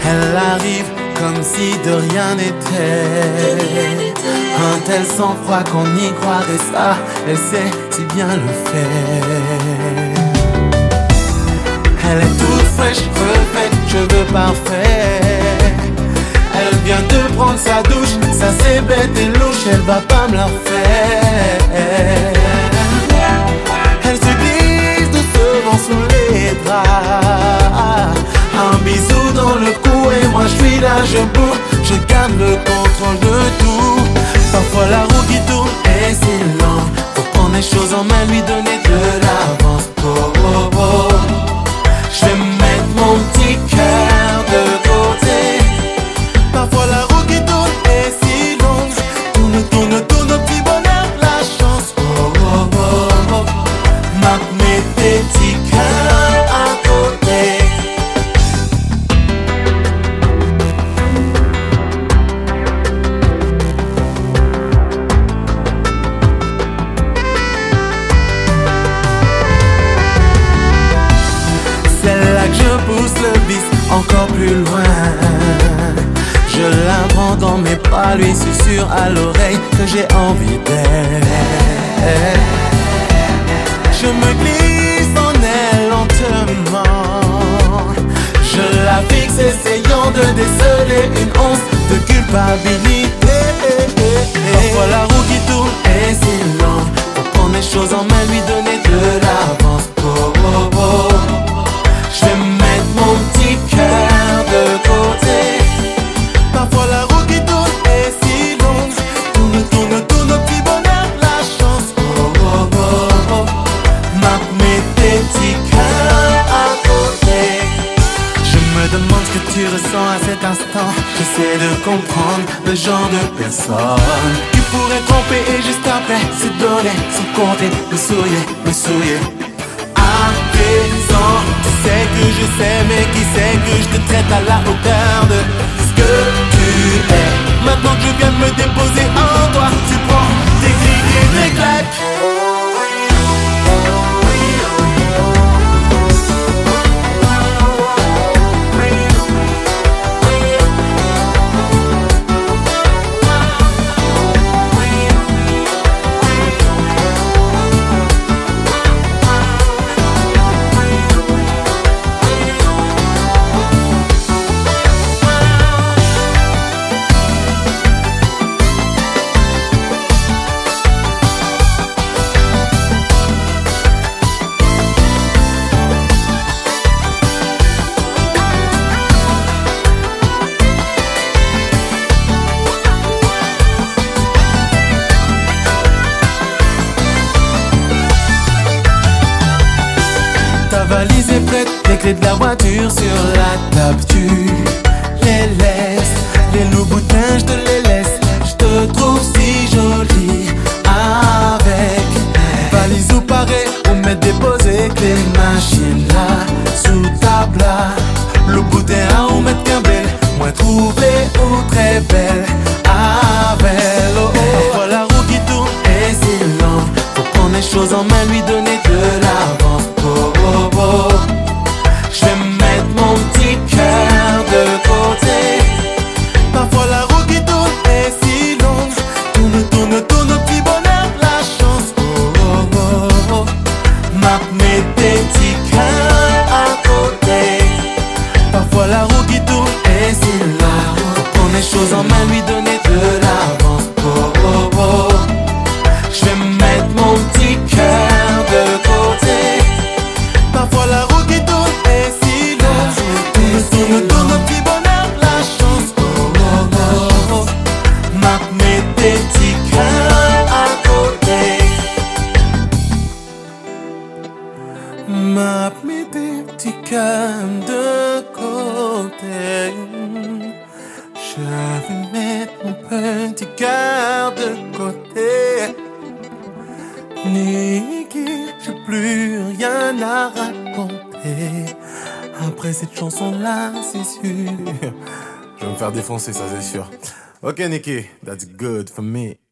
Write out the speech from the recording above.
Elle arrive comme si de rien n'était. Un tel sang-froid qu'on y croirait ça. Elle sait si bien le faire. Elle est toute fraîche, refaite, cheveux parfaits. Elle vient de prendre sa douche, ça c'est bête et louche, elle va pas me la refaire. Elle se glisse doucement sous les draps. Un bisou dans le cou et moi je suis là, je bourre. Je garde le contrôle de tout. Parfois la roue qui tourne et c'est lent. Faut prendre les choses en main, lui donner de l'avance. Oh, oh, oh. Je vais mettre mon petit cœur de côté. Parfois la roue qui tourne est si longue. Tourne, tourne, tourne, au petit bonheur, la chance. Oh, oh, oh, oh. Marque mes petits cœurs à côté. C'est là que je pousse le vice encore plus loin. Je la prends dans mes bras, lui susurre à l'oreille que j'ai envie d'elle. Je me glisse en elle lentement. Je la fixe essayant de déceler une once de culpabilité. Parfois la roue qui tourne et c'est lent. Faut prendre les choses en main, lui donner de l'avance. Oh, oh, oh. Je vais mettre mon petit cœur de côté. Parfois la roue qui tourne est si longue. Tourne, tourne, tourne, au petit bonheur, la chance. Oh, oh, oh, oh. Marque mes petits cœurs à côté. Je me demande ce que tu ressens à cet instant. J'essaie de comprendre le genre de personne qui pourrait tromper et juste après se donner, se compter, me sourire. À présent, tu sais que je sais, mais qui sait que je te traite à la hauteur de ce que tu es. Maintenant que je viens de me déposer en toi, tu prends tes clics et tes claques. Ta valise est prête, les clés de la voiture sur la table. Tu les laisses, les Louboutins je te les laisse. Je te trouve si jolie avec valise ou pareil, on met déposer que les machines là sous ta plat. Louboutin à ou mettre qu'un bel, moi trouvé ou très belle avec. Oh, oh. Parfois la roue qui tourne et c'est lent. Faut prendre les choses en main, lui donner de l'avance. Oh, oh, oh. Je vais mettre mon petit cœur de côté. Parfois la roue qui tourne est si longue. Tourne, tourne, tourne, au petit bonheur, la chance. Oh, oh, oh, oh. Marque mes petits cœurs à côté. Parfois la roue qui tourne et c'est long. Faut prendre les choses en main, lui donner de l'avance. Oh, oh, oh. Je vais mettre mon petit cœur de côté. Parfois la roue qui tourne est si longue. Tourne, tourne, tourne, au petit bonheur, la chance. Oh, oh, oh, oh. Marque mes petits cœurs à côté. Marque mes petits cœurs de côté. Je vais mettre mon petit cœur de côté. Niki, j'ai plus rien à raconter. Après cette chanson-là, c'est sûr. Je vais me faire défoncer, ça c'est sûr. Ok, Niki, that's good for me.